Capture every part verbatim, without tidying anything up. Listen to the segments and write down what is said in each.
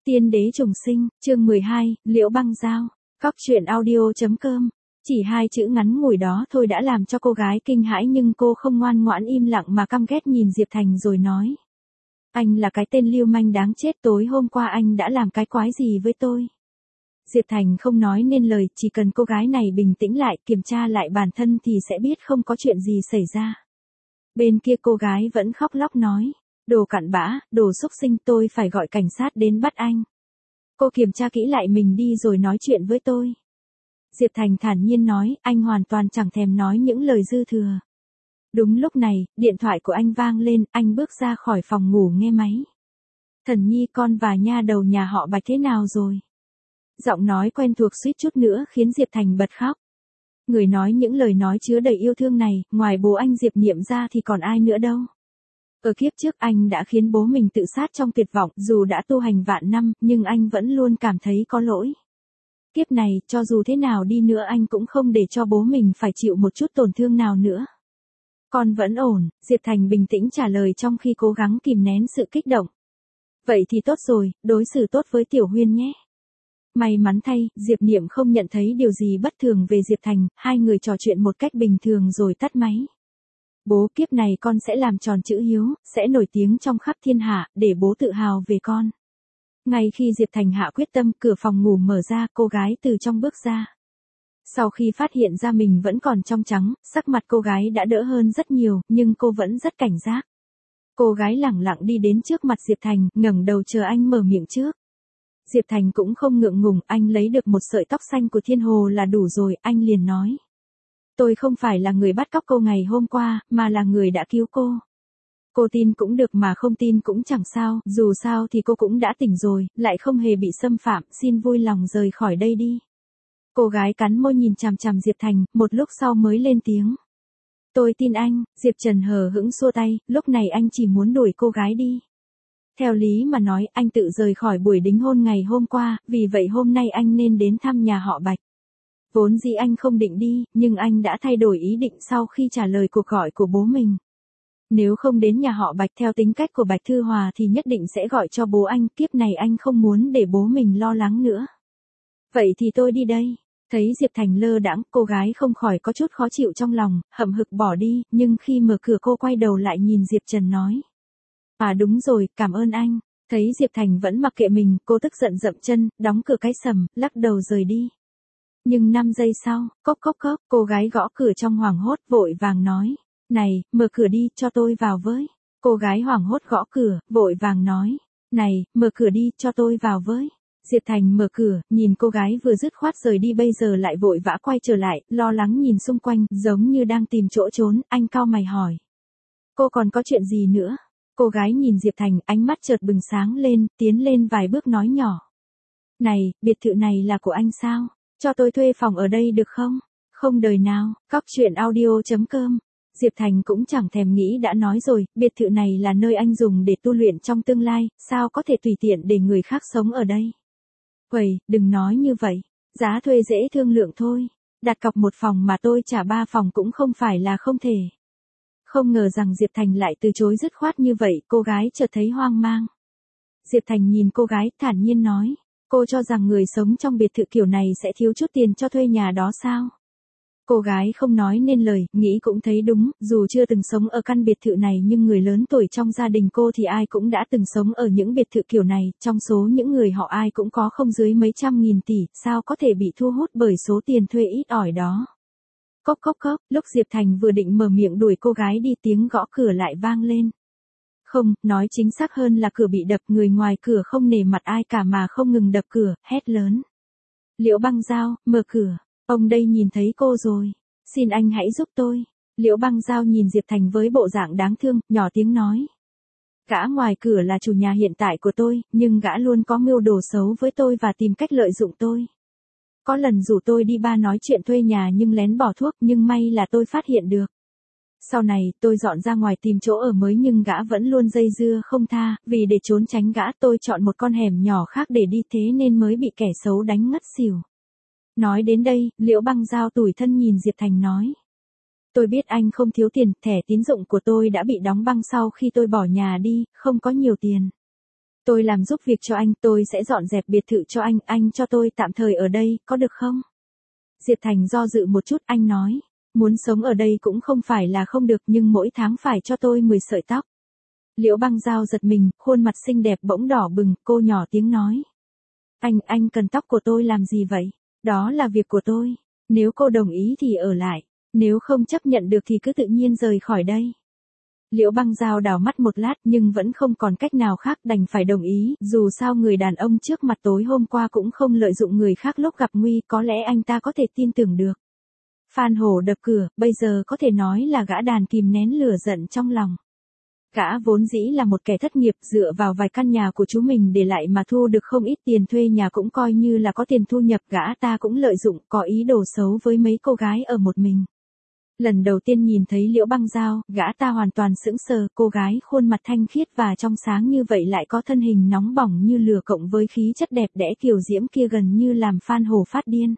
Tiên đế trùng sinh, chương mười hai, Liễu Băng Giao. Cóc truyện audio.com. Chỉ hai chữ ngắn ngủi đó thôi đã làm cho cô gái kinh hãi, nhưng cô không ngoan ngoãn im lặng mà căm ghét nhìn Diệp Thành rồi nói. Anh là cái tên lưu manh đáng chết, tối hôm qua anh đã làm cái quái gì với tôi? Diệp Thành không nói nên lời, chỉ cần cô gái này bình tĩnh lại, kiểm tra lại bản thân thì sẽ biết không có chuyện gì xảy ra. Bên kia cô gái vẫn khóc lóc nói. Đồ cặn bã, đồ xúc sinh, tôi phải gọi cảnh sát đến bắt anh. Cô kiểm tra kỹ lại mình đi rồi nói chuyện với tôi. Diệp Thành thản nhiên nói, anh hoàn toàn chẳng thèm nói những lời dư thừa. Đúng lúc này, điện thoại của anh vang lên, anh bước ra khỏi phòng ngủ nghe máy. Thần Nhi, con và nha đầu nhà họ Bạch thế nào rồi? Giọng nói quen thuộc suýt chút nữa khiến Diệp Thành bật khóc. Người nói những lời nói chứa đầy yêu thương này, ngoài bố anh Diệp Niệm ra thì còn ai nữa đâu. Ở kiếp trước anh đã khiến bố mình tự sát trong tuyệt vọng, dù đã tu hành vạn năm, nhưng anh vẫn luôn cảm thấy có lỗi. Kiếp này, cho dù thế nào đi nữa anh cũng không để cho bố mình phải chịu một chút tổn thương nào nữa. Con vẫn ổn, Diệp Thành bình tĩnh trả lời trong khi cố gắng kìm nén sự kích động. Vậy thì tốt rồi, đối xử tốt với Tiểu Huyên nhé. May mắn thay, Diệp Niệm không nhận thấy điều gì bất thường về Diệp Thành, hai người trò chuyện một cách bình thường rồi tắt máy. Bố, kiếp này con sẽ làm tròn chữ hiếu, sẽ nổi tiếng trong khắp thiên hạ, để bố tự hào về con. Ngay khi Diệp Thành hạ quyết tâm, cửa phòng ngủ mở ra, cô gái từ trong bước ra. Sau khi phát hiện ra mình vẫn còn trong trắng, sắc mặt cô gái đã đỡ hơn rất nhiều, nhưng cô vẫn rất cảnh giác. Cô gái lẳng lặng đi đến trước mặt Diệp Thành, ngẩng đầu chờ anh mở miệng trước. Diệp Thành cũng không ngượng ngùng, anh lấy được một sợi tóc xanh của Thiên Hồ là đủ rồi, anh liền nói. Tôi không phải là người bắt cóc cô ngày hôm qua, mà là người đã cứu cô. Cô tin cũng được mà không tin cũng chẳng sao, dù sao thì cô cũng đã tỉnh rồi, lại không hề bị xâm phạm, xin vui lòng rời khỏi đây đi. Cô gái cắn môi nhìn chằm chằm Diệp Thành, một lúc sau mới lên tiếng. Tôi tin anh, Diệp Trần hờ hững xua tay, lúc này anh chỉ muốn đuổi cô gái đi. Theo lý mà nói, anh tự rời khỏi buổi đính hôn ngày hôm qua, vì vậy hôm nay anh nên đến thăm nhà họ Bạch. Vốn dĩ anh không định đi, nhưng anh đã thay đổi ý định sau khi trả lời cuộc gọi của bố mình. Nếu không đến nhà họ Bạch theo tính cách của Bạch Thư Hòa thì nhất định sẽ gọi cho bố anh, kiếp này anh không muốn để bố mình lo lắng nữa. Vậy thì tôi đi đây. Thấy Diệp Thành lơ đãng, cô gái không khỏi có chút khó chịu trong lòng, hậm hực bỏ đi, nhưng khi mở cửa cô quay đầu lại nhìn Diệp Trần nói. À đúng rồi, cảm ơn anh. Thấy Diệp Thành vẫn mặc kệ mình, cô tức giận dậm chân, đóng cửa cái sầm, lắc đầu rời đi. Nhưng năm giây sau, cốc cốc cốc, cô gái gõ cửa trong hoảng hốt, vội vàng nói. Này, mở cửa đi, cho tôi vào với. Cô gái hoảng hốt gõ cửa, vội vàng nói. Này, mở cửa đi, cho tôi vào với. Diệp Thành mở cửa, nhìn cô gái vừa dứt khoát rời đi bây giờ lại vội vã quay trở lại, lo lắng nhìn xung quanh, giống như đang tìm chỗ trốn, anh cau mày hỏi. Cô còn có chuyện gì nữa? Cô gái nhìn Diệp Thành, ánh mắt chợt bừng sáng lên, tiến lên vài bước nói nhỏ. Này, biệt thự này là của anh sao? Cho tôi thuê phòng ở đây được không? Không đời nào, cóc truyện audio.com. Diệp Thành cũng chẳng thèm nghĩ đã nói rồi, biệt thự này là nơi anh dùng để tu luyện trong tương lai, sao có thể tùy tiện để người khác sống ở đây? Quầy, đừng nói như vậy, giá thuê dễ thương lượng thôi, đặt cọc một phòng mà tôi trả ba phòng cũng không phải là không thể. Không ngờ rằng Diệp Thành lại từ chối dứt khoát như vậy, cô gái chợt thấy hoang mang. Diệp Thành nhìn cô gái, thản nhiên nói, cô cho rằng người sống trong biệt thự kiểu này sẽ thiếu chút tiền cho thuê nhà đó sao? Cô gái không nói nên lời, nghĩ cũng thấy đúng, dù chưa từng sống ở căn biệt thự này nhưng người lớn tuổi trong gia đình cô thì ai cũng đã từng sống ở những biệt thự kiểu này, trong số những người họ ai cũng có không dưới mấy trăm nghìn tỷ, sao có thể bị thu hút bởi số tiền thuê ít ỏi đó. Cốc cốc cốc, lúc Diệp Thành vừa định mở miệng đuổi cô gái đi tiếng gõ cửa lại vang lên. Không, nói chính xác hơn là cửa bị đập, người ngoài cửa không nể mặt ai cả mà không ngừng đập cửa, hét lớn. Liễu Băng Giao, mở cửa. Ông đây nhìn thấy cô rồi. Xin anh hãy giúp tôi. Liễu Băng Giao nhìn Diệp Thành với bộ dạng đáng thương, nhỏ tiếng nói. Gã ngoài cửa là chủ nhà hiện tại của tôi, nhưng gã luôn có mưu đồ xấu với tôi và tìm cách lợi dụng tôi. Có lần rủ tôi đi ba nói chuyện thuê nhà nhưng lén bỏ thuốc, nhưng may là tôi phát hiện được. Sau này, tôi dọn ra ngoài tìm chỗ ở mới nhưng gã vẫn luôn dây dưa không tha, vì để trốn tránh gã tôi chọn một con hẻm nhỏ khác để đi thế nên mới bị kẻ xấu đánh ngất xỉu. Nói đến đây, Liễu Băng Giao tủi thân nhìn Diệp Thành nói. Tôi biết anh không thiếu tiền, thẻ tín dụng của tôi đã bị đóng băng sau khi tôi bỏ nhà đi, không có nhiều tiền. Tôi làm giúp việc cho anh, tôi sẽ dọn dẹp biệt thự cho anh, anh cho tôi tạm thời ở đây, có được không? Diệp Thành do dự một chút, anh nói, muốn sống ở đây cũng không phải là không được nhưng mỗi tháng phải cho tôi mười sợi tóc. Liễu Băng Dao giật mình, khuôn mặt xinh đẹp bỗng đỏ bừng, cô nhỏ tiếng nói. Anh, anh cần tóc của tôi làm gì vậy? Đó là việc của tôi. Nếu cô đồng ý thì ở lại. Nếu không chấp nhận được thì cứ tự nhiên rời khỏi đây. Liễu Băng Dao đảo mắt một lát nhưng vẫn không còn cách nào khác đành phải đồng ý. Dù sao người đàn ông trước mặt tối hôm qua cũng không lợi dụng người khác lúc gặp nguy, có lẽ anh ta có thể tin tưởng được. Phan Hổ đập cửa, bây giờ có thể nói là gã đàn kìm nén lửa giận trong lòng. Gã vốn dĩ là một kẻ thất nghiệp, dựa vào vài căn nhà của chú mình để lại mà thu được không ít tiền thuê nhà, cũng coi như là có tiền thu nhập. Gã ta cũng lợi dụng, có ý đồ xấu với mấy cô gái ở một mình. Lần đầu tiên nhìn thấy Liễu Băng Dao, gã ta hoàn toàn sững sờ, cô gái khuôn mặt thanh khiết và trong sáng như vậy lại có thân hình nóng bỏng như lửa cộng với khí chất đẹp đẽ kiều diễm kia gần như làm Phan Hổ phát điên.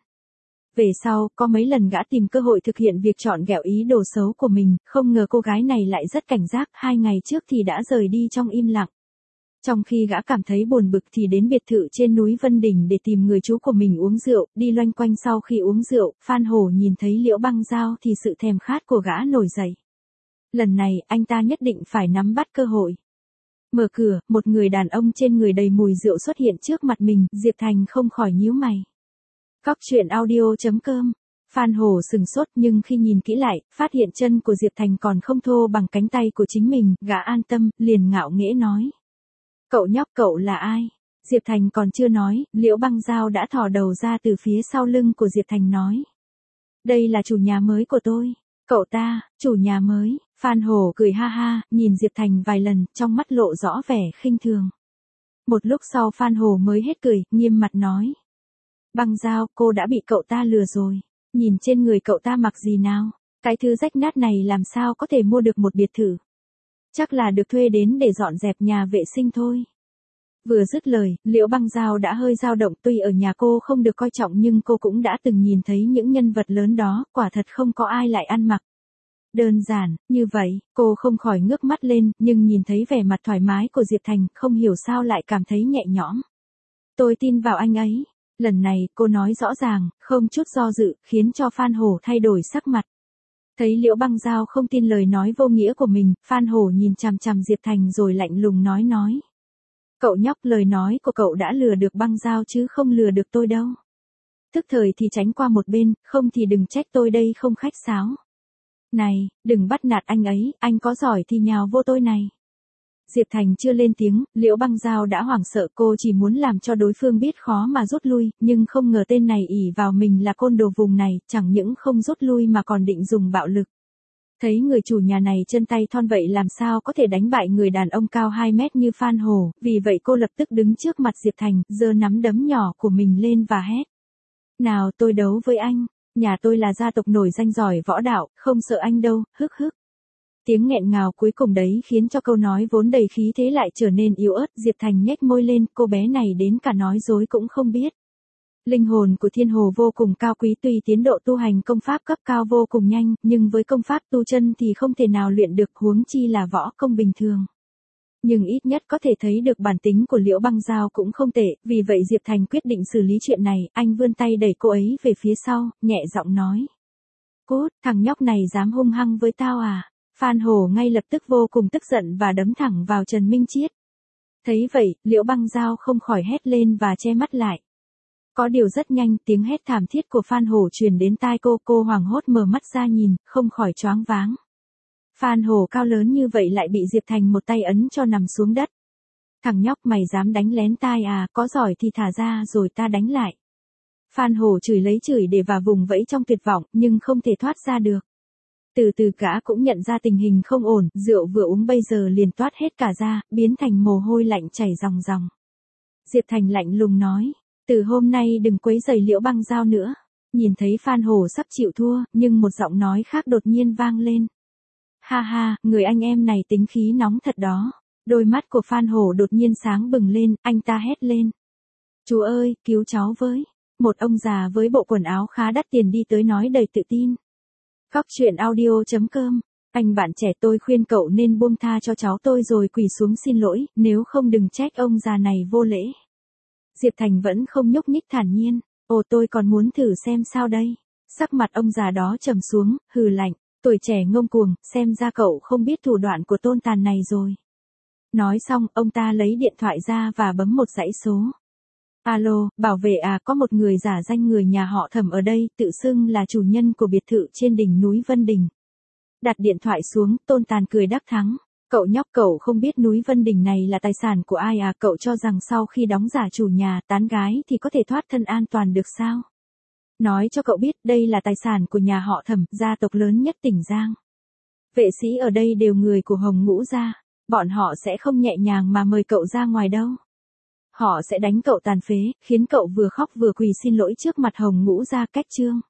Về sau, có mấy lần gã tìm cơ hội thực hiện việc chọn ghẹo ý đồ xấu của mình, không ngờ cô gái này lại rất cảnh giác, hai ngày trước thì đã rời đi trong im lặng. Trong khi gã cảm thấy buồn bực thì đến biệt thự trên núi Vân Đỉnh để tìm người chú của mình uống rượu, đi loanh quanh. Sau khi uống rượu, Phan Hổ nhìn thấy Liễu Băng Dao thì sự thèm khát của gã nổi dậy. Lần này, anh ta nhất định phải nắm bắt cơ hội. Mở cửa, một người đàn ông trên người đầy mùi rượu xuất hiện trước mặt mình, Diệp Thành không khỏi nhíu mày. Cóc truyện audio chấm com. Phan Hổ sừng sốt nhưng khi nhìn kỹ lại, phát hiện chân của Diệp Thành còn không thô bằng cánh tay của chính mình, gã an tâm, liền ngạo nghễ nói. Cậu nhóc, cậu là ai? Diệp Thành còn chưa nói, Liễu Băng Dao đã thò đầu ra từ phía sau lưng của Diệp Thành nói. Đây là chủ nhà mới của tôi. Cậu ta, chủ nhà mới. Phan Hổ cười ha ha, nhìn Diệp Thành vài lần, trong mắt lộ rõ vẻ khinh thường. Một lúc sau Phan Hổ mới hết cười, nghiêm mặt nói. Băng Dao, cô đã bị cậu ta lừa rồi. Nhìn trên người cậu ta mặc gì nào? Cái thứ rách nát này làm sao có thể mua được một biệt thự? Chắc là được thuê đến để dọn dẹp nhà vệ sinh thôi. Vừa dứt lời, Liễu Băng Dao đã hơi dao động, tuy ở nhà cô không được coi trọng nhưng cô cũng đã từng nhìn thấy những nhân vật lớn đó, quả thật không có ai lại ăn mặc đơn giản như vậy. Cô không khỏi ngước mắt lên, nhưng nhìn thấy vẻ mặt thoải mái của Diệp Thành, không hiểu sao lại cảm thấy nhẹ nhõm. Tôi tin vào anh ấy. Lần này, cô nói rõ ràng, không chút do dự, khiến cho Phan Hổ thay đổi sắc mặt. Thấy Liễu Băng Dao không tin lời nói vô nghĩa của mình, Phan Hổ nhìn chằm chằm Diệp Thành rồi lạnh lùng nói nói. Cậu nhóc, lời nói của cậu đã lừa được Băng Dao chứ không lừa được tôi đâu. Tức thời thì tránh qua một bên, không thì đừng trách tôi đây không khách sáo. Này, đừng bắt nạt anh ấy, anh có giỏi thì nhào vô tôi này. Diệp Thành chưa lên tiếng, Liễu Băng Dao đã hoảng sợ, cô chỉ muốn làm cho đối phương biết khó mà rút lui, nhưng không ngờ tên này ỷ vào mình là côn đồ vùng này, chẳng những không rút lui mà còn định dùng bạo lực. Thấy người chủ nhà này chân tay thon vậy làm sao có thể đánh bại người đàn ông cao hai mét như Phan Hổ, vì vậy cô lập tức đứng trước mặt Diệp Thành, giơ nắm đấm nhỏ của mình lên và hét. Nào, tôi đấu với anh, nhà tôi là gia tộc nổi danh giỏi võ đạo, không sợ anh đâu, hức hức. Tiếng nghẹn ngào cuối cùng đấy khiến cho câu nói vốn đầy khí thế lại trở nên yếu ớt. Diệp Thành nhếch môi lên, cô bé này đến cả nói dối cũng không biết. Linh hồn của Thiên Hồ vô cùng cao quý, tuy tiến độ tu hành công pháp cấp cao vô cùng nhanh, nhưng với công pháp tu chân thì không thể nào luyện được, huống chi là võ công bình thường. Nhưng ít nhất có thể thấy được bản tính của Liễu Băng Dao cũng không tệ, vì vậy Diệp Thành quyết định xử lý chuyện này, anh vươn tay đẩy cô ấy về phía sau, nhẹ giọng nói. Cút, thằng nhóc này dám hung hăng với tao à? Phan Hổ ngay lập tức vô cùng tức giận và đấm thẳng vào Trần Minh Chiết. Thấy vậy, Liễu Băng Dao không khỏi hét lên và che mắt lại. Có điều rất nhanh, tiếng hét thảm thiết của Phan Hổ truyền đến tai cô, cô hoảng hốt mở mắt ra nhìn, không khỏi choáng váng. Phan Hổ cao lớn như vậy lại bị Diệp Thành một tay ấn cho nằm xuống đất. Thằng nhóc, mày dám đánh lén tai à, có giỏi thì thả ra rồi ta đánh lại. Phan Hổ chửi lấy chửi để và vùng vẫy trong tuyệt vọng, nhưng không thể thoát ra được. Từ từ gã cũng nhận ra tình hình không ổn, rượu vừa uống bây giờ liền toát hết cả ra, biến thành mồ hôi lạnh chảy ròng ròng. Diệp Thành lạnh lùng nói, từ hôm nay đừng quấy rầy Liễu Băng Dao nữa. Nhìn thấy Phan Hổ sắp chịu thua, nhưng một giọng nói khác đột nhiên vang lên. Ha ha, người anh em này tính khí nóng thật đó. Đôi mắt của Phan Hổ đột nhiên sáng bừng lên, anh ta hét lên. Chú ơi, cứu cháu với. Một ông già với bộ quần áo khá đắt tiền đi tới nói đầy tự tin. Cóc truyện audio chấm com Anh bạn trẻ, tôi khuyên cậu nên buông tha cho cháu tôi rồi quỳ xuống xin lỗi, nếu không đừng trách ông già này vô lễ. Diệp Thành vẫn không nhúc nhích, thản nhiên. Ồ, tôi còn muốn thử xem sao đây. Sắc mặt ông già đó trầm xuống, hừ lạnh. Tuổi trẻ ngông cuồng, xem ra cậu không biết thủ đoạn của Tôn Tàn này rồi. Nói xong, ông ta lấy điện thoại ra và bấm một dãy số. Alo, bảo vệ à, có một người giả danh người nhà họ Thẩm ở đây, tự xưng là chủ nhân của biệt thự trên đỉnh núi Vân Đình. Đặt điện thoại xuống, Tôn Tàn cười đắc thắng. Cậu nhóc, cậu không biết núi Vân Đình này là tài sản của ai à? Cậu cho rằng sau khi đóng giả chủ nhà, tán gái thì có thể thoát thân an toàn được sao? Nói cho cậu biết, đây là tài sản của nhà họ Thẩm, gia tộc lớn nhất tỉnh Giang. Vệ sĩ ở đây đều người của Hồng Ngũ gia, bọn họ sẽ không nhẹ nhàng mà mời cậu ra ngoài đâu. Họ sẽ đánh cậu tàn phế, khiến cậu vừa khóc vừa quỳ xin lỗi trước mặt Hồng Ngũ gia, cách chương.